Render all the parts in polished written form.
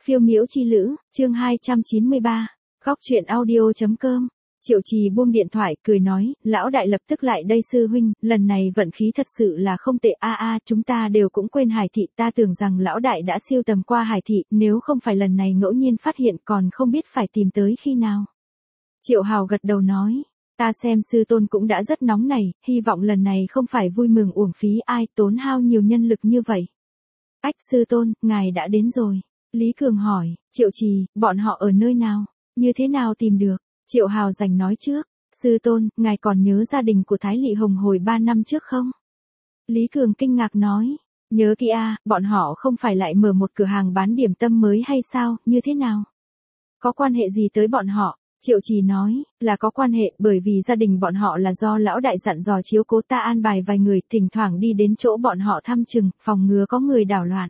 Phiêu miễu chi lữ, chương 293, góc truyện audio.com. Triệu Trì buông điện thoại, cười nói, lão đại lập tức lại đây sư huynh, lần này vận khí thật sự là không tệ chúng ta đều cũng quên Hải thị, ta tưởng rằng lão đại đã siêu tầm qua Hải thị, nếu không phải lần này ngẫu nhiên phát hiện còn không biết phải tìm tới khi nào. Triệu Hào gật đầu nói, ta xem sư tôn cũng đã rất nóng này, hy vọng lần này không phải vui mừng uổng phí ai tốn hao nhiều nhân lực như vậy. Ách sư tôn, ngài đã đến rồi. Lý Cường hỏi, Triệu Trì, bọn họ ở nơi nào, như thế nào tìm được? Triệu Hào rành nói trước, sư tôn, ngài còn nhớ gia đình của Thái Lị Hồng hồi 3 năm trước không? Lý Cường kinh ngạc nói, nhớ kỹ bọn họ không phải lại mở một cửa hàng bán điểm tâm mới hay sao, như thế nào? Có quan hệ gì tới bọn họ? Triệu Trì nói, là có quan hệ, bởi vì gia đình bọn họ là do lão đại dặn dò chiếu cố ta an bài vài người, thỉnh thoảng đi đến chỗ bọn họ thăm chừng, phòng ngừa có người đảo loạn.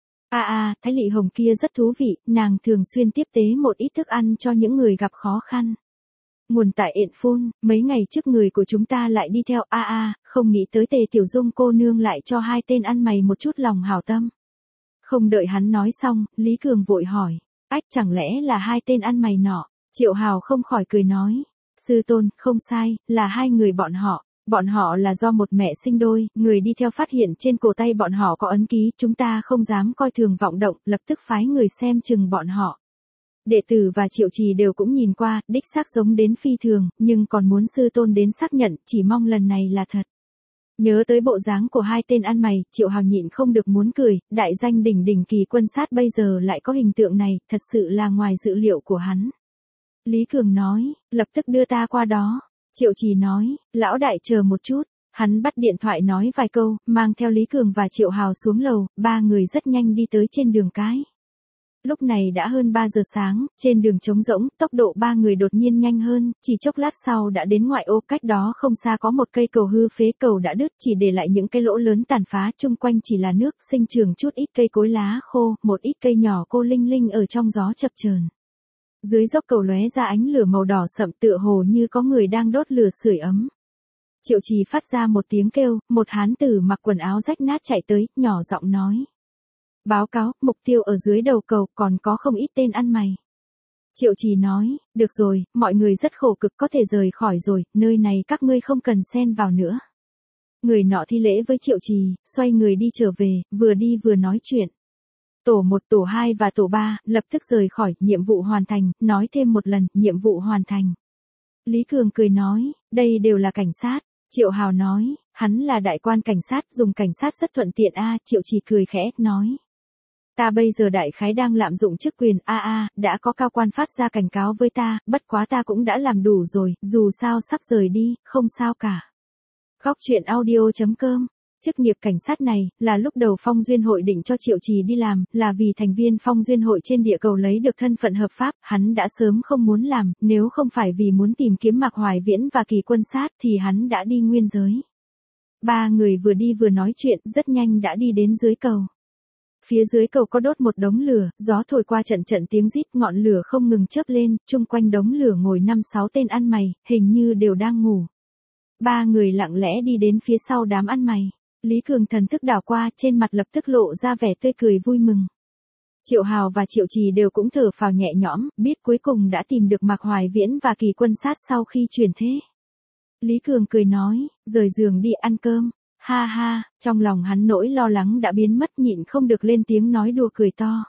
Thái Lị Hồng kia rất thú vị, nàng thường xuyên tiếp tế một ít thức ăn cho những người gặp khó khăn. Nguồn tại Ịn Phun, mấy ngày trước người của chúng ta lại đi theo không nghĩ tới Tề Tiểu Dung cô nương lại cho hai tên ăn mày một chút lòng hảo tâm. Không đợi hắn nói xong, Lý Cường vội hỏi, chẳng lẽ là hai tên ăn mày nọ? Triệu Hào không khỏi cười nói, sư tôn, không sai, là hai người bọn họ là do một mẹ sinh đôi, người đi theo phát hiện trên cổ tay bọn họ có ấn ký, chúng ta không dám coi thường vọng động, lập tức phái người xem chừng bọn họ. Đệ tử và Triệu Trì đều cũng nhìn qua, đích xác giống đến phi thường, nhưng còn muốn sư tôn đến xác nhận, chỉ mong lần này là thật. Nhớ tới bộ dáng của hai tên ăn mày, Triệu Hào nhịn không được muốn cười, đại danh đỉnh đỉnh Kỳ Quân Sát bây giờ lại có hình tượng này, thật sự là ngoài dự liệu của hắn. Lý Cường nói, lập tức đưa ta qua đó. Triệu Trì nói, lão đại chờ một chút. Hắn bắt điện thoại nói vài câu, mang theo Lý Cường và Triệu Hào xuống lầu, ba người rất nhanh đi tới trên đường cái. Lúc này đã hơn 3 giờ sáng, trên đường trống rỗng, tốc độ ba người đột nhiên nhanh hơn, chỉ chốc lát sau đã đến ngoại ô, cách đó không xa có một cây cầu hư phế, cầu đã đứt, chỉ để lại những cái lỗ lớn tàn phá, chung quanh chỉ là nước, sinh trưởng chút ít cây cối lá khô, một ít cây nhỏ cô linh linh ở trong gió chập chờn. Dưới dốc cầu lóe ra ánh lửa màu đỏ sậm tựa hồ như có người đang đốt lửa sưởi ấm. Triệu Trì phát ra một tiếng kêu, một hán tử mặc quần áo rách nát chạy tới, nhỏ giọng nói. Báo cáo, mục tiêu ở dưới đầu cầu, còn có không ít tên ăn mày. Triệu Trì nói, được rồi, mọi người rất khổ cực có thể rời khỏi rồi, nơi này các ngươi không cần xen vào nữa. Người nọ thi lễ với Triệu Trì, xoay người đi trở về, vừa đi vừa nói chuyện. Tổ 1, tổ 2 và tổ 3, lập tức rời khỏi, nhiệm vụ hoàn thành, nói thêm một lần, nhiệm vụ hoàn thành. Lý Cường cười nói, đây đều là cảnh sát. Triệu Hào nói, hắn là đại quan cảnh sát, dùng cảnh sát rất thuận tiện Triệu Trì cười khẽ, nói. Ta bây giờ đại khái đang lạm dụng chức quyền đã có cao quan phát ra cảnh cáo với ta, bất quá ta cũng đã làm đủ rồi, dù sao sắp rời đi, không sao cả. Góc truyện audio.com. Chức nghiệp cảnh sát này, là lúc đầu Phong Duyên Hội định cho Triệu Trì đi làm, là vì thành viên Phong Duyên Hội trên địa cầu lấy được thân phận hợp pháp, hắn đã sớm không muốn làm, nếu không phải vì muốn tìm kiếm Mạc Hoài Viễn và Kỳ Quân Sát thì hắn đã đi nguyên giới. Ba người vừa đi vừa nói chuyện, rất nhanh đã đi đến dưới cầu. Phía dưới cầu có đốt một đống lửa, gió thổi qua trận trận tiếng rít, ngọn lửa không ngừng chớp lên, chung quanh đống lửa ngồi 5-6 tên ăn mày, hình như đều đang ngủ. Ba người lặng lẽ đi đến phía sau đám ăn mày. Lý Cường thần thức đảo qua, trên mặt lập tức lộ ra vẻ tươi cười vui mừng. Triệu Hào và Triệu Trì đều cũng thở phào nhẹ nhõm, biết cuối cùng đã tìm được Mạc Hoài Viễn và Kỳ Quân Sát sau khi chuyển thế. Lý Cường cười nói, rời giường đi ăn cơm. Ha, trong lòng hắn nỗi lo lắng đã biến mất, nhịn không được lên tiếng nói đùa cười to.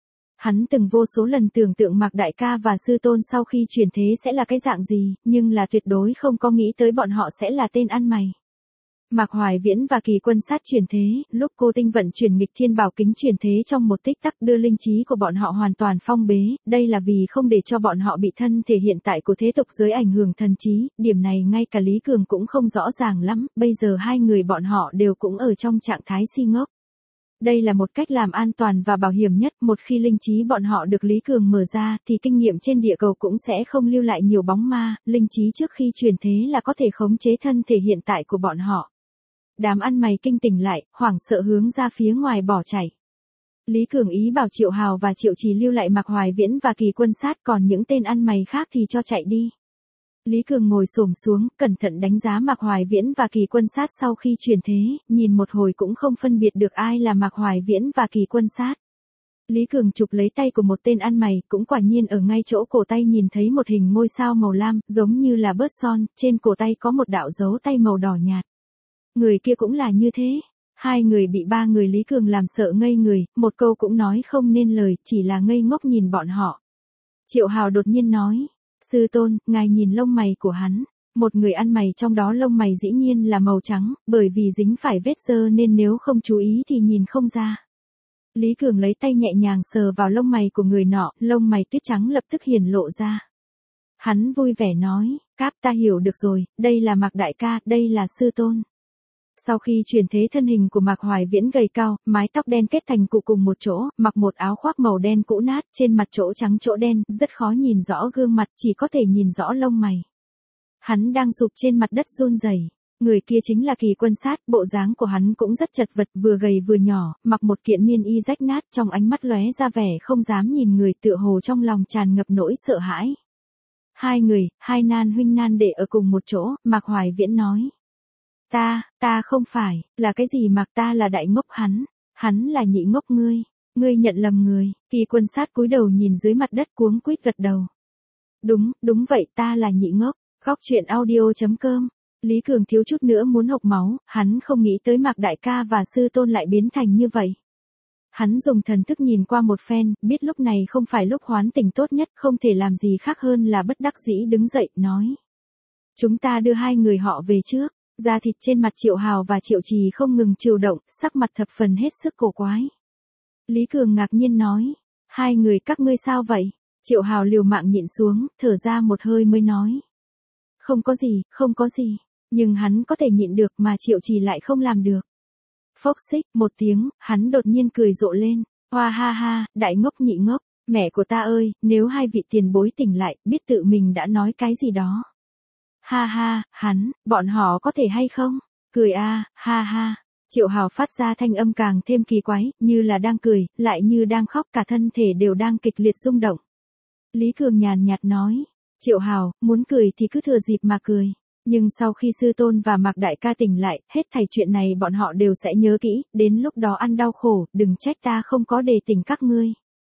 Hắn từng vô số lần tưởng tượng Mạc Đại ca và sư tôn sau khi chuyển thế sẽ là cái dạng gì, nhưng là tuyệt đối không có nghĩ tới bọn họ sẽ là tên ăn mày. Mạc Hoài Viễn và Kỳ Quân Sát chuyển thế, lúc cô tinh vận chuyển nghịch thiên bảo kính chuyển thế trong một tích tắc đưa linh trí của bọn họ hoàn toàn phong bế, đây là vì không để cho bọn họ bị thân thể hiện tại của thế tục giới ảnh hưởng thần trí, điểm này ngay cả Lý Cường cũng không rõ ràng lắm, bây giờ hai người bọn họ đều cũng ở trong trạng thái si ngốc. Đây là một cách làm an toàn và bảo hiểm nhất, một khi linh trí bọn họ được Lý Cường mở ra thì kinh nghiệm trên địa cầu cũng sẽ không lưu lại nhiều bóng ma, linh trí trước khi chuyển thế là có thể khống chế thân thể hiện tại của bọn họ. Đám ăn mày kinh tỉnh lại, hoảng sợ hướng ra phía ngoài bỏ chạy. Lý Cường ý bảo Triệu Hào và Triệu Trì lưu lại Mạc Hoài Viễn và Kỳ Quân Sát, còn những tên ăn mày khác thì cho chạy đi. Lý Cường ngồi xổm xuống, cẩn thận đánh giá Mạc Hoài Viễn và Kỳ Quân Sát sau khi chuyển thế, nhìn một hồi cũng không phân biệt được ai là Mạc Hoài Viễn và Kỳ Quân Sát. Lý Cường chụp lấy tay của một tên ăn mày, cũng quả nhiên ở ngay chỗ cổ tay nhìn thấy một hình ngôi sao màu lam, giống như là bớt son, trên cổ tay có một đạo dấu tay màu đỏ nhạt. Người kia cũng là như thế. Hai người bị ba người Lý Cường làm sợ ngây người, một câu cũng nói không nên lời, chỉ là ngây ngốc nhìn bọn họ. Triệu Hào đột nhiên nói, sư tôn, ngài nhìn lông mày của hắn. Một người ăn mày trong đó lông mày dĩ nhiên là màu trắng, bởi vì dính phải vết dơ nên nếu không chú ý thì nhìn không ra. Lý Cường lấy tay nhẹ nhàng sờ vào lông mày của người nọ, lông mày tuyết trắng lập tức hiển lộ ra. Hắn vui vẻ nói, Cáp ta hiểu được rồi, đây là Mạc đại ca, đây là sư tôn. Sau khi chuyển thế thân hình của Mạc Hoài Viễn gầy cao, mái tóc đen kết thành cụ cùng một chỗ, mặc một áo khoác màu đen cũ nát, trên mặt chỗ trắng chỗ đen, rất khó nhìn rõ gương mặt, chỉ có thể nhìn rõ lông mày. Hắn đang sụp trên mặt đất run rẩy. Người kia chính là Kỳ Quân Sát, bộ dáng của hắn cũng rất chật vật, vừa gầy vừa nhỏ, mặc một kiện miên y rách nát, trong ánh mắt lóe ra vẻ không dám nhìn người, tựa hồ trong lòng tràn ngập nỗi sợ hãi. Hai người, hai nan huynh nan đệ ở cùng một chỗ, Mạc Hoài Viễn nói. Ta không phải, là cái gì Mạc, ta là đại ngốc hắn là nhị ngốc ngươi nhận lầm người. Kỳ Quân Sát cúi đầu nhìn dưới mặt đất cuống quýt gật đầu. Đúng vậy, ta là nhị ngốc. Góc truyện audio.com. Lý Cường thiếu chút nữa muốn hộc máu, hắn không nghĩ tới Mạc đại ca và sư tôn lại biến thành như vậy. Hắn dùng thần thức nhìn qua một phen, biết lúc này không phải lúc hoán tình tốt nhất, không thể làm gì khác hơn là bất đắc dĩ đứng dậy, nói. Chúng ta đưa hai người họ về trước. Da thịt trên mặt Triệu Hào và Triệu Trì không ngừng chịu động, sắc mặt thập phần hết sức cổ quái. Lý Cường ngạc nhiên nói, hai người các ngươi sao vậy? Triệu Hào liều mạng nhịn xuống, thở ra một hơi mới nói. Không có gì, nhưng hắn có thể nhịn được mà Triệu Trì lại không làm được. Phốc xích, một tiếng, hắn đột nhiên cười rộ lên, hoa ha ha, đại ngốc nhị ngốc, mẹ của ta ơi, nếu hai vị tiền bối tỉnh lại, biết tự mình đã nói cái gì đó. Ha ha, bọn họ có thể hay không? Cười ha ha. Triệu Hào phát ra thanh âm càng thêm kỳ quái, như là đang cười, lại như đang khóc, cả thân thể đều đang kịch liệt rung động. Lý Cường nhàn nhạt nói, Triệu Hào, muốn cười thì cứ thừa dịp mà cười. Nhưng sau khi sư tôn và Mạc đại ca tỉnh lại, hết thảy chuyện này bọn họ đều sẽ nhớ kỹ, đến lúc đó ăn đau khổ, đừng trách ta không có đề tỉnh các ngươi.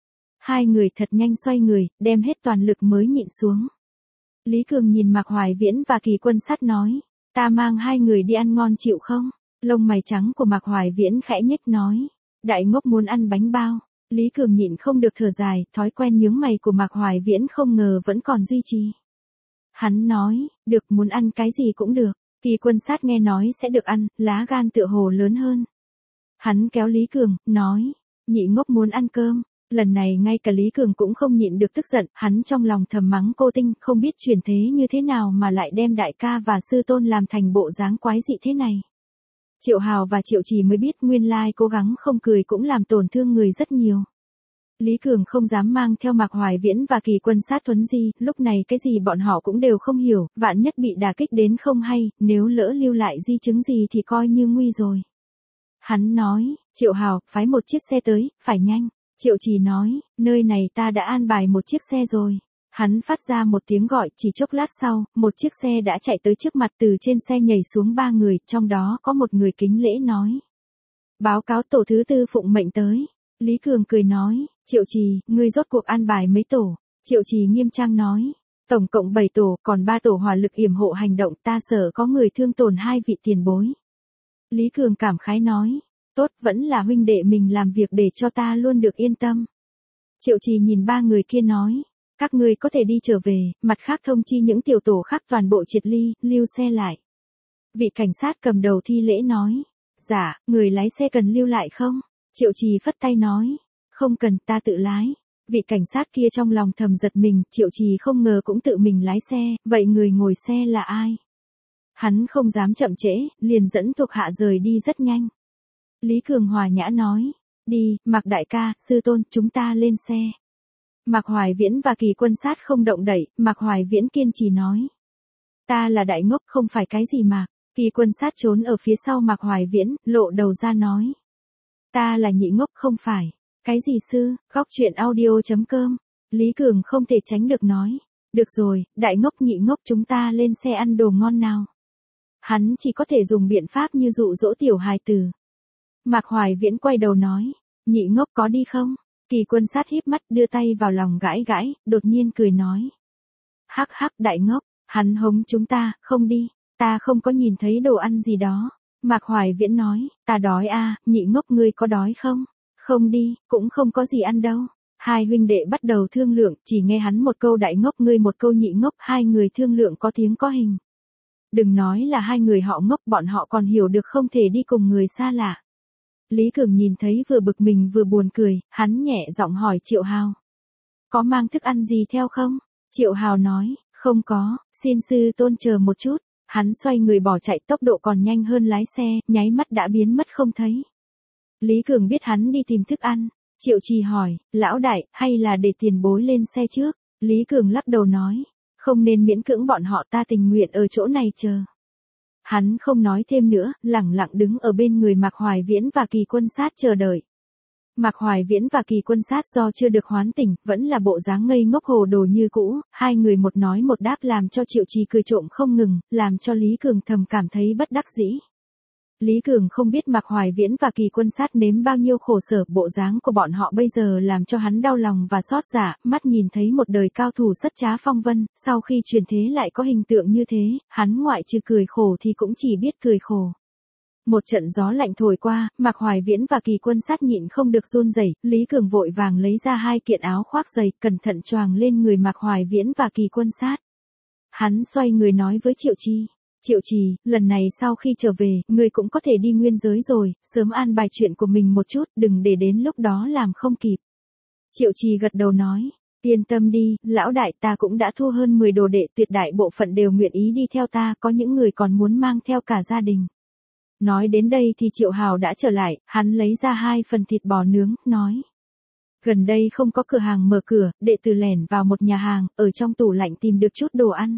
Hai người thật nhanh xoay người, đem hết toàn lực mới nhịn xuống. Lý Cường nhìn Mạc Hoài Viễn và Kỳ Quân Sát nói, ta mang hai người đi ăn ngon chịu không? Lông mày trắng của Mạc Hoài Viễn khẽ nhếch nói, đại ngốc muốn ăn bánh bao. Lý Cường nhịn không được thở dài, thói quen nhướng mày của Mạc Hoài Viễn không ngờ vẫn còn duy trì. Hắn nói, được, muốn ăn cái gì cũng được. Kỳ Quân Sát nghe nói sẽ được ăn, lá gan tựa hồ lớn hơn. Hắn kéo Lý Cường, nói, nhị ngốc muốn ăn cơm. Lần này ngay cả Lý Cường cũng không nhịn được tức giận, hắn trong lòng thầm mắng cô Tinh, không biết chuyển thế như thế nào mà lại đem đại ca và sư tôn làm thành bộ dáng quái dị thế này. Triệu Hào và Triệu Trì mới biết nguyên lai cố gắng không cười cũng làm tổn thương người rất nhiều. Lý Cường không dám mang theo Mạc Hoài Viễn và Kỳ Quân Sát Thuấn Di, lúc này cái gì bọn họ cũng đều không hiểu, vạn nhất bị đả kích đến không hay, nếu lỡ lưu lại di chứng gì thì coi như nguy rồi. Hắn nói, Triệu Hào, phái một chiếc xe tới, phải nhanh. Triệu Trì nói, nơi này ta đã an bài một chiếc xe rồi. Hắn phát ra một tiếng gọi, chỉ chốc lát sau, một chiếc xe đã chạy tới trước mặt, từ trên xe nhảy xuống ba người, trong đó có một người kính lễ nói. Báo cáo tổ thứ tư phụng mệnh tới. Lý Cường cười nói, Triệu Trì, ngươi rốt cuộc an bài mấy tổ? Triệu Trì nghiêm trang nói, tổng cộng 7 tổ, còn 3 tổ hỏa lực yểm hộ hành động, ta sợ có người thương tổn hai vị tiền bối. Lý Cường cảm khái nói, tốt, vẫn là huynh đệ mình làm việc để cho ta luôn được yên tâm. Triệu Trì nhìn ba người kia nói, các ngươi có thể đi trở về, mặt khác thông chi những tiểu tổ khác toàn bộ triệt ly, lưu xe lại. Vị cảnh sát cầm đầu thi lễ nói, dạ, người lái xe cần lưu lại không? Triệu Trì phất tay nói, không cần, ta tự lái. Vị cảnh sát kia trong lòng thầm giật mình, Triệu Trì không ngờ cũng tự mình lái xe, vậy người ngồi xe là ai? Hắn không dám chậm trễ, liền dẫn thuộc hạ rời đi rất nhanh. Lý Cường hòa nhã nói, đi, Mạc đại ca, sư tôn, chúng ta lên xe. Mạc Hoài Viễn và Kỳ Quân Sát không động đậy, Mạc Hoài Viễn kiên trì nói. Ta là đại ngốc, không phải cái gì Mạc. Kỳ Quân Sát trốn ở phía sau Mạc Hoài Viễn, lộ đầu ra nói. Ta là nhị ngốc, không phải. Cái gì sư? Góc truyện audio.com. Lý Cường không thể tránh được nói. Được rồi, đại ngốc nhị ngốc, chúng ta lên xe ăn đồ ngon nào. Hắn chỉ có thể dùng biện pháp như dụ dỗ tiểu hài tử. Mạc Hoài Viễn quay đầu nói, nhị ngốc có đi không? Kỳ Quân Sát híp mắt đưa tay vào lòng gãi gãi, đột nhiên cười nói. Hắc hắc đại ngốc, hắn hống chúng ta, không đi, ta không có nhìn thấy đồ ăn gì đó. Mạc Hoài Viễn nói, ta đói a, nhị ngốc ngươi có đói không? Không đi, cũng không có gì ăn đâu. Hai huynh đệ bắt đầu thương lượng, chỉ nghe hắn một câu đại ngốc ngươi một câu nhị ngốc, hai người thương lượng có tiếng có hình. Đừng nói là hai người họ ngốc, bọn họ còn hiểu được không thể đi cùng người xa lạ. Lý Cường nhìn thấy vừa bực mình vừa buồn cười, hắn nhẹ giọng hỏi Triệu Hào. Có mang thức ăn gì theo không? Triệu Hào nói, không có, xin sư tôn chờ một chút. Hắn xoay người bỏ chạy, tốc độ còn nhanh hơn lái xe, nháy mắt đã biến mất không thấy. Lý Cường biết hắn đi tìm thức ăn. Triệu Trì hỏi, lão đại, hay là để tiền bối lên xe trước? Lý Cường lắc đầu nói, không nên miễn cưỡng bọn họ, ta tình nguyện ở chỗ này chờ. Hắn không nói thêm nữa, lẳng lặng đứng ở bên người Mạc Hoài Viễn và Kỳ Quân Sát chờ đợi. Mạc Hoài Viễn và Kỳ Quân Sát do chưa được hoán tỉnh, vẫn là bộ dáng ngây ngốc hồ đồ như cũ, hai người một nói một đáp làm cho Triệu Trì cười trộm không ngừng, làm cho Lý Cường thầm cảm thấy bất đắc dĩ. Lý Cường không biết Mạc Hoài Viễn và Kỳ Quân Sát nếm bao nhiêu khổ sở, bộ dáng của bọn họ bây giờ làm cho hắn đau lòng và xót dạ, mắt nhìn thấy một đời cao thủ rất trá phong vân, sau khi truyền thế lại có hình tượng như thế, hắn ngoại trừ cười khổ thì cũng chỉ biết cười khổ. Một trận gió lạnh thổi qua, Mạc Hoài Viễn và Kỳ Quân Sát nhịn không được run rẩy, Lý Cường vội vàng lấy ra hai kiện áo khoác dày, cẩn thận choàng lên người Mạc Hoài Viễn và Kỳ Quân Sát. Hắn xoay người nói với Triệu Trì. Triệu Trì, lần này sau khi trở về, ngươi cũng có thể đi nguyên giới rồi, sớm an bài chuyện của mình một chút, đừng để đến lúc đó làm không kịp. Triệu Trì gật đầu nói, yên tâm đi, lão đại, ta cũng đã thu hơn 10 đồ đệ, tuyệt đại bộ phận đều nguyện ý đi theo ta, có những người còn muốn mang theo cả gia đình. Nói đến đây thì Triệu Hào đã trở lại, hắn lấy ra 2 phần thịt bò nướng, nói. Gần đây không có cửa hàng mở cửa, đệ tử lẻn vào một nhà hàng, ở trong tủ lạnh tìm được chút đồ ăn.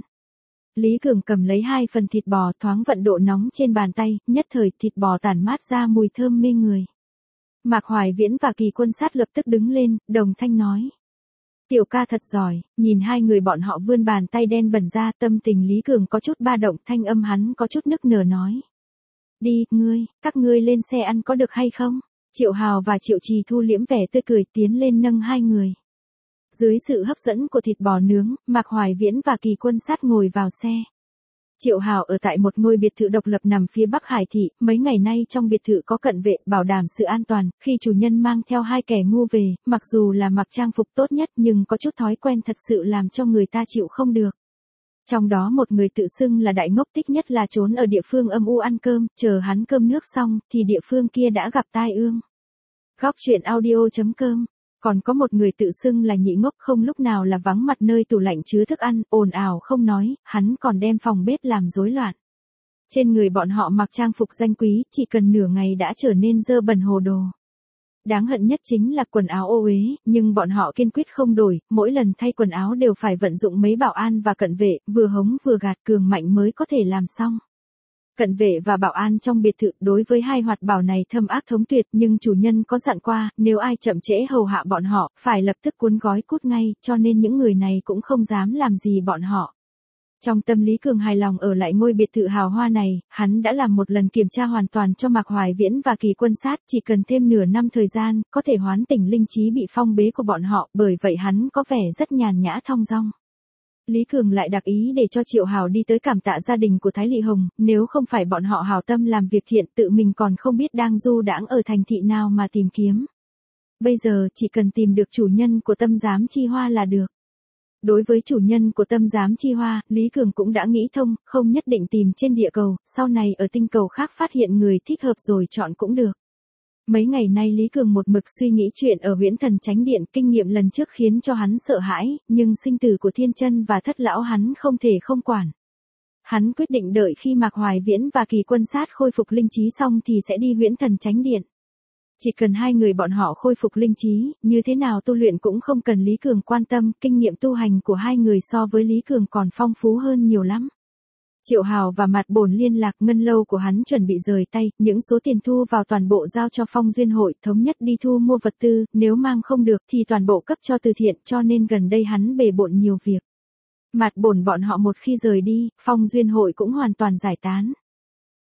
Lý Cường cầm lấy 2 phần thịt bò, thoáng vận độ nóng trên bàn tay, nhất thời thịt bò tản mát ra mùi thơm mê người. Mạc Hoài Viễn và Kỳ Quân Sát lập tức đứng lên, đồng thanh nói. Tiểu ca thật giỏi, nhìn hai người bọn họ vươn bàn tay đen bẩn ra, tâm tình Lý Cường có chút ba động, thanh âm hắn có chút nức nở nói. Đi, các ngươi lên xe ăn có được hay không? Triệu Hào và Triệu Trì thu liễm vẻ tươi cười tiến lên nâng hai người. Dưới sự hấp dẫn của thịt bò nướng, Mạc Hoài Viễn và Kỳ Quân Sát ngồi vào xe. Triệu Hào ở tại một ngôi biệt thự độc lập nằm phía Bắc Hải thị, mấy ngày nay trong biệt thự có cận vệ bảo đảm sự an toàn, khi chủ nhân mang theo 2 kẻ ngu về, mặc dù là mặc trang phục tốt nhất nhưng có chút thói quen thật sự làm cho người ta chịu không được. Trong đó một người tự xưng là đại ngốc, thích nhất là trốn ở địa phương âm u ăn cơm, chờ hắn cơm nước xong thì địa phương kia đã gặp tai ương. Góc truyện audio.com. Còn có một người tự xưng là nhị ngốc, không lúc nào là vắng mặt nơi tủ lạnh chứa thức ăn, ồn ào không nói, hắn còn đem phòng bếp làm rối loạn. Trên người bọn họ mặc trang phục danh quý, chỉ cần nửa ngày đã trở nên dơ bẩn hồ đồ. Đáng hận nhất chính là quần áo ô uế, nhưng bọn họ kiên quyết không đổi, mỗi lần thay quần áo đều phải vận dụng mấy bảo an và cận vệ, vừa hống vừa gạt cường mạnh mới có thể làm xong. Cận vệ và bảo an trong biệt thự đối với hai hoạt bảo này thâm ác thống tuyệt, nhưng chủ nhân có dặn qua, nếu ai chậm trễ hầu hạ bọn họ, phải lập tức cuốn gói cút ngay, cho nên những người này cũng không dám làm gì bọn họ. Trong tâm Lý Cường hài lòng ở lại ngôi biệt thự hào hoa này, hắn đã làm một lần kiểm tra hoàn toàn cho Mạc Hoài Viễn và Kỳ Quân Sát, chỉ cần thêm nửa năm thời gian, có thể hoán tỉnh linh trí bị phong bế của bọn họ, bởi vậy hắn có vẻ rất nhàn nhã thong dong. Lý Cường lại đặc ý để cho Triệu Hào đi tới cảm tạ gia đình của Thái Lị Hồng, nếu không phải bọn họ hảo tâm làm việc thiện, tự mình còn không biết đang du đãng ở thành thị nào mà tìm kiếm. Bây giờ chỉ cần tìm được chủ nhân của Tâm Giám Chi Hoa là được. Đối với chủ nhân của Tâm Giám Chi Hoa, Lý Cường cũng đã nghĩ thông, không nhất định tìm trên địa cầu, sau này ở tinh cầu khác phát hiện người thích hợp rồi chọn cũng được. Mấy ngày nay Lý Cường một mực suy nghĩ chuyện ở Huyễn Thần Chánh Điện, kinh nghiệm lần trước khiến cho hắn sợ hãi, nhưng sinh tử của Thiên Chân và Thất Lão hắn không thể không quản. Hắn quyết định đợi khi Mạc Hoài Viễn và Kỳ Quân Sát khôi phục linh trí xong thì sẽ đi Huyễn Thần Chánh Điện. Chỉ cần hai người bọn họ khôi phục linh trí, như thế nào tu luyện cũng không cần Lý Cường quan tâm, kinh nghiệm tu hành của hai người so với Lý Cường còn phong phú hơn nhiều lắm. Triệu Hào và Mạt Bổn liên lạc, ngân lâu của hắn chuẩn bị rời tay, những số tiền thu vào toàn bộ giao cho Phong Duyên Hội, thống nhất đi thu mua vật tư, nếu mang không được thì toàn bộ cấp cho từ thiện, cho nên gần đây hắn bề bộn nhiều việc. Mạt Bổn bọn họ một khi rời đi, Phong Duyên Hội cũng hoàn toàn giải tán.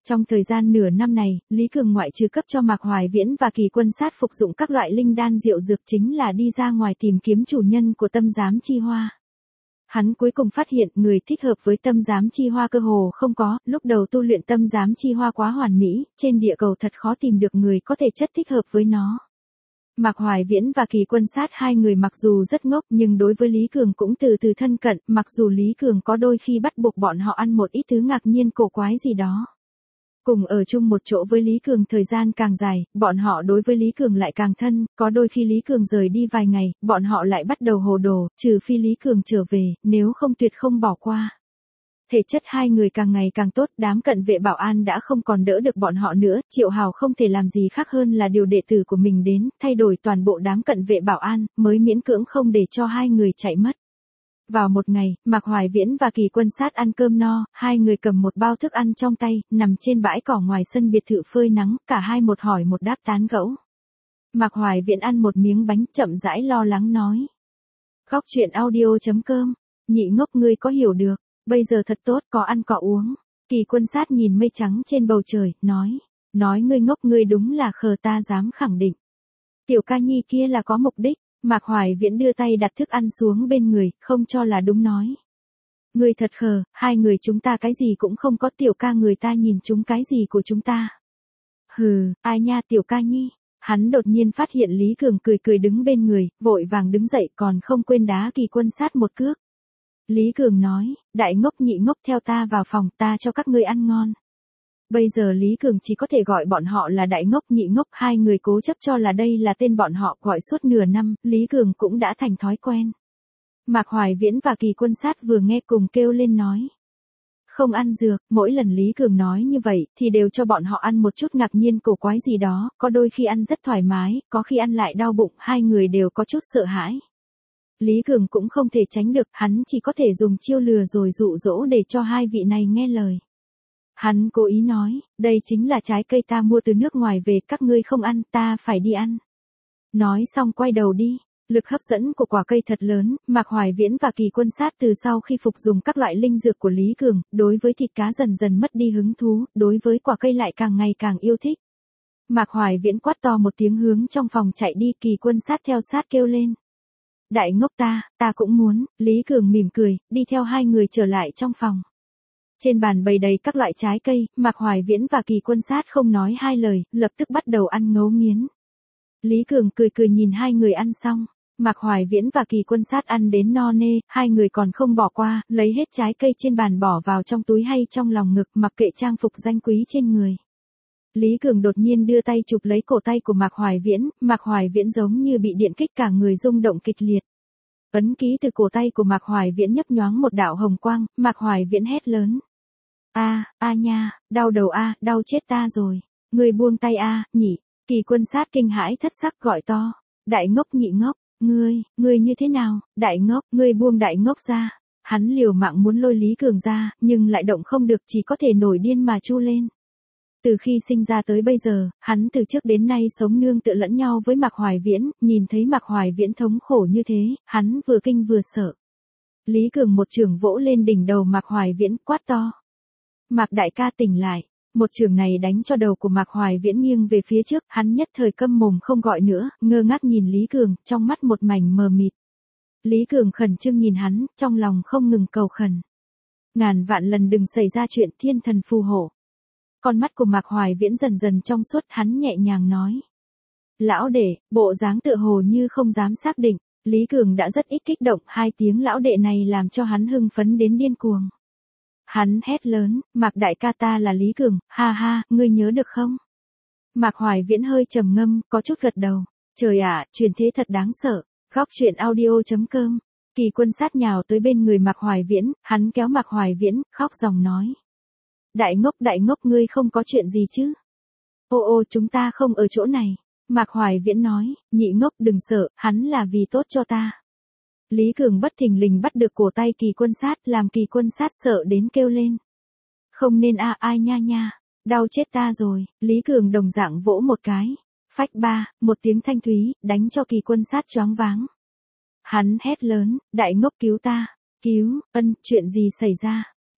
Trong thời gian nửa năm này, Lý Cường ngoại trừ cấp cho Mạc Hoài Viễn và Kỳ Quân Sát phục dụng các loại linh đan diệu dược chính là đi ra ngoài tìm kiếm chủ nhân của tâm giám chi hoa. Hắn cuối cùng phát hiện người thích hợp với tâm giám chi hoa cơ hồ không có, lúc đầu tu luyện tâm giám chi hoa quá hoàn mỹ, trên địa cầu thật khó tìm được người có thể chất thích hợp với nó. Mạc Hoài Viễn và Kỳ Quân Sát hai người mặc dù rất ngốc nhưng đối với Lý Cường cũng từ từ thân cận, mặc dù Lý Cường có đôi khi bắt buộc bọn họ ăn một ít thứ ngạc nhiên cổ quái gì đó. Cùng ở chung một chỗ với Lý Cường thời gian càng dài, bọn họ đối với Lý Cường lại càng thân, có đôi khi Lý Cường rời đi vài ngày, bọn họ lại bắt đầu hồ đồ, trừ phi Lý Cường trở về, nếu không tuyệt không bỏ qua. Thể chất hai người càng ngày càng tốt, đám cận vệ bảo an đã không còn đỡ được bọn họ nữa, Triệu Hào không thể làm gì khác hơn là điều đệ tử của mình đến, thay đổi toàn bộ đám cận vệ bảo an, mới miễn cưỡng không để cho hai người chạy mất. Vào một ngày, Mạc Hoài Viễn và Kỳ Quân Sát ăn cơm no, hai người cầm một bao thức ăn trong tay, nằm trên bãi cỏ ngoài sân biệt thự phơi nắng, cả hai một hỏi một đáp tán gẫu. Mạc Hoài Viễn ăn một miếng bánh, chậm rãi lo lắng nói. Góc truyện audio.com, nhị ngốc ngươi có hiểu được, bây giờ thật tốt, có ăn có uống. Kỳ Quân Sát nhìn mây trắng trên bầu trời, nói ngươi ngốc ngươi đúng là khờ ta dám khẳng định. Tiểu ca nhi kia là có mục đích. Mạc Hoài Viễn đưa tay đặt thức ăn xuống bên người, không cho là đúng nói. Ngươi thật khờ, hai người chúng ta cái gì cũng không có, tiểu ca người ta nhìn chúng cái gì của chúng ta. Hừ, ai nha tiểu ca nhi. Hắn đột nhiên phát hiện Lý Cường cười cười đứng bên người, vội vàng đứng dậy còn không quên đá Kỳ Quân Sát một cước. Lý Cường nói, đại ngốc nhị ngốc theo ta vào phòng, ta cho các ngươi ăn ngon. Bây giờ Lý Cường chỉ có thể gọi bọn họ là đại ngốc nhị ngốc, hai người cố chấp cho là đây là tên bọn họ gọi suốt nửa năm, Lý Cường cũng đã thành thói quen. Mạc Hoài Viễn và Kỳ Quân Sát vừa nghe cùng kêu lên nói. Không ăn dược, mỗi lần Lý Cường nói như vậy thì đều cho bọn họ ăn một chút ngạc nhiên cổ quái gì đó, có đôi khi ăn rất thoải mái, có khi ăn lại đau bụng, hai người đều có chút sợ hãi. Lý Cường cũng không thể tránh được, hắn chỉ có thể dùng chiêu lừa rồi dụ dỗ để cho hai vị này nghe lời. Hắn cố ý nói, đây chính là trái cây ta mua từ nước ngoài về, các ngươi không ăn, ta phải đi ăn. Nói xong quay đầu đi, lực hấp dẫn của quả cây thật lớn, Mạc Hoài Viễn và Kỳ Quân Sát từ sau khi phục dùng các loại linh dược của Lý Cường, đối với thịt cá dần dần mất đi hứng thú, đối với quả cây lại càng ngày càng yêu thích. Mạc Hoài Viễn quát to một tiếng hướng trong phòng chạy đi, Kỳ Quân Sát theo sát kêu lên. Đại ngốc ta cũng muốn, Lý Cường mỉm cười, đi theo hai người trở lại trong phòng. Trên bàn bày đầy các loại trái cây, Mạc Hoài Viễn và Kỳ Quân Sát không nói hai lời, lập tức bắt đầu ăn ngấu nghiến. Lý Cường cười cười nhìn hai người ăn xong, Mạc Hoài Viễn và Kỳ Quân Sát ăn đến no nê, hai người còn không bỏ qua, lấy hết trái cây trên bàn bỏ vào trong túi hay trong lòng ngực, mặc kệ trang phục danh quý trên người. Lý Cường đột nhiên đưa tay chụp lấy cổ tay của Mạc Hoài Viễn giống như bị điện kích, cả người rung động kịch liệt. Ấn ký từ cổ tay của Mạc Hoài Viễn nhấp nhoáng một đạo hồng quang, Mạc Hoài Viễn hét lớn. A nha, đau đầu đau chết ta rồi. Người buông tay nhỉ. Kỳ Quân Sát kinh hãi thất sắc gọi to. Đại ngốc nhị ngốc, ngươi như thế nào, đại ngốc, ngươi buông đại ngốc ra. Hắn liều mạng muốn lôi Lý Cường ra, nhưng lại động không được, chỉ có thể nổi điên mà chu lên. Từ khi sinh ra tới bây giờ, hắn từ trước đến nay sống nương tựa lẫn nhau với Mạc Hoài Viễn, nhìn thấy Mạc Hoài Viễn thống khổ như thế, hắn vừa kinh vừa sợ. Lý Cường một chưởng vỗ lên đỉnh đầu Mạc Hoài Viễn, quát to. Mạc đại ca tỉnh lại. Một chưởng này đánh cho đầu của Mạc Hoài Viễn nghiêng về phía trước, hắn nhất thời câm mồm không gọi nữa, ngơ ngác nhìn Lý Cường, trong mắt một mảnh mờ mịt. Lý Cường khẩn trương nhìn hắn, trong lòng không ngừng cầu khẩn. Ngàn vạn lần đừng xảy ra chuyện, thiên thần phù hộ. Con mắt của Mạc Hoài Viễn dần dần trong suốt, hắn nhẹ nhàng nói. Lão đệ, bộ dáng tựa hồ như không dám xác định, Lý Cường đã rất ít kích động, hai tiếng lão đệ này làm cho hắn hưng phấn đến điên cuồng. Hắn hét lớn, Mạc đại ca ta là Lý Cường, ha ha, ngươi nhớ được không? Mạc Hoài Viễn hơi trầm ngâm, có chút gật đầu. Trời ạ, truyền thế thật đáng sợ. Góc truyện audio.com. Kỳ Quân Sát nhào tới bên người Mạc Hoài Viễn, hắn kéo Mạc Hoài Viễn, khóc ròng nói. Đại ngốc ngươi không có chuyện gì chứ? Ô chúng ta không ở chỗ này. Mạc Hoài Viễn nói, nhị ngốc đừng sợ, hắn là vì tốt cho ta. Lý Cường bất thình lình bắt được cổ tay Kỳ Quân Sát, làm Kỳ Quân Sát sợ đến kêu lên. Không nên ai nha, đau chết ta rồi. Lý Cường đồng dạng vỗ một cái. Phách một tiếng thanh thúy, đánh cho Kỳ Quân Sát choáng váng. Hắn hét lớn, đại ngốc cứu ta, chuyện gì xảy ra?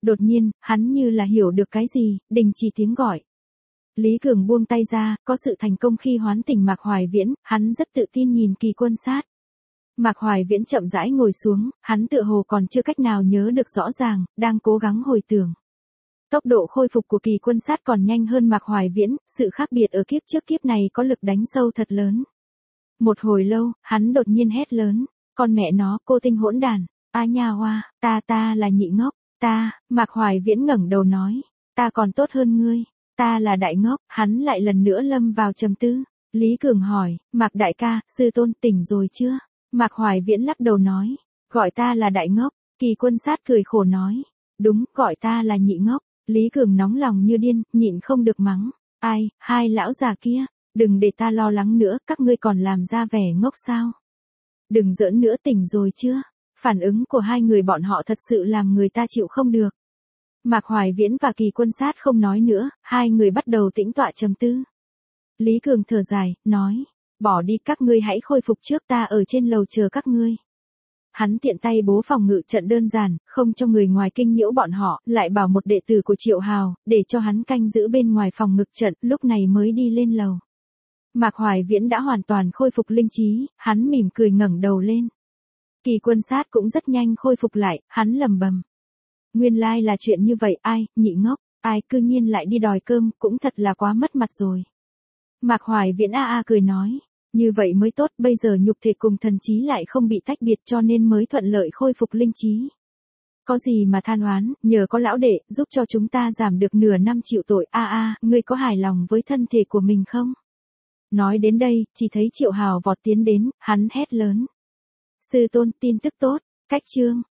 Đột nhiên, hắn như là hiểu được cái gì, đình chỉ tiếng gọi. Lý Cường buông tay ra, có sự thành công khi hoán tỉnh Mạc Hoài Viễn, hắn rất tự tin nhìn Kỳ Quân Sát. Mạc Hoài Viễn chậm rãi ngồi xuống, hắn tựa hồ còn chưa cách nào nhớ được rõ ràng, đang cố gắng hồi tưởng. Tốc độ khôi phục của Kỳ Quân Sát còn nhanh hơn Mạc Hoài Viễn, sự khác biệt ở kiếp trước kiếp này có lực đánh sâu thật lớn. Một hồi lâu, hắn đột nhiên hét lớn, con mẹ nó, cô tinh hỗn đàn, a nha hoa, ta là nhị ngốc, Mạc Hoài Viễn ngẩng đầu nói, ta còn tốt hơn ngươi, ta là đại ngốc, hắn lại lần nữa lâm vào trầm tư. Lý Cường hỏi, Mạc đại ca, sư tôn tỉnh rồi chưa? Mạc Hoài Viễn lắc đầu nói, gọi ta là đại ngốc. Kỳ Quân Sát cười khổ nói, đúng, gọi ta là nhị ngốc. Lý Cường nóng lòng như điên, nhịn không được mắng, ai, hai lão già kia, đừng để ta lo lắng nữa, các ngươi còn làm ra vẻ ngốc sao? Đừng giỡn nữa, tỉnh rồi chưa? Phản ứng của hai người bọn họ thật sự làm người ta chịu không được. Mạc Hoài Viễn và Kỳ Quân Sát không nói nữa, hai người bắt đầu tĩnh tọa trầm tư. Lý Cường thở dài, nói, bỏ đi, các ngươi hãy khôi phục trước, ta ở trên lầu chờ các ngươi. Hắn tiện tay bố phòng ngự trận đơn giản, không cho người ngoài kinh nhiễu bọn họ, lại bảo một đệ tử của Triệu Hào, để cho hắn canh giữ bên ngoài phòng ngự trận, lúc này mới đi lên lầu. Mạc Hoài Viễn đã hoàn toàn khôi phục linh trí, hắn mỉm cười ngẩng đầu lên. Kỳ Quân Sát cũng rất nhanh khôi phục lại, hắn lẩm bẩm. Nguyên lai là chuyện như vậy, ai, nhị ngốc, ai cư nhiên lại đi đòi cơm, cũng thật là quá mất mặt rồi. Mạc Hoài Viễn cười nói, như vậy mới tốt, bây giờ nhục thể cùng thần trí lại không bị tách biệt cho nên mới thuận lợi khôi phục linh trí. Có gì mà than oán, nhờ có lão đệ, giúp cho chúng ta giảm được nửa năm chịu tội, ngươi có hài lòng với thân thể của mình không? Nói đến đây, chỉ thấy Triệu Hào vọt tiến đến, hắn hét lớn. Sư tôn, tin tức tốt, cách chương.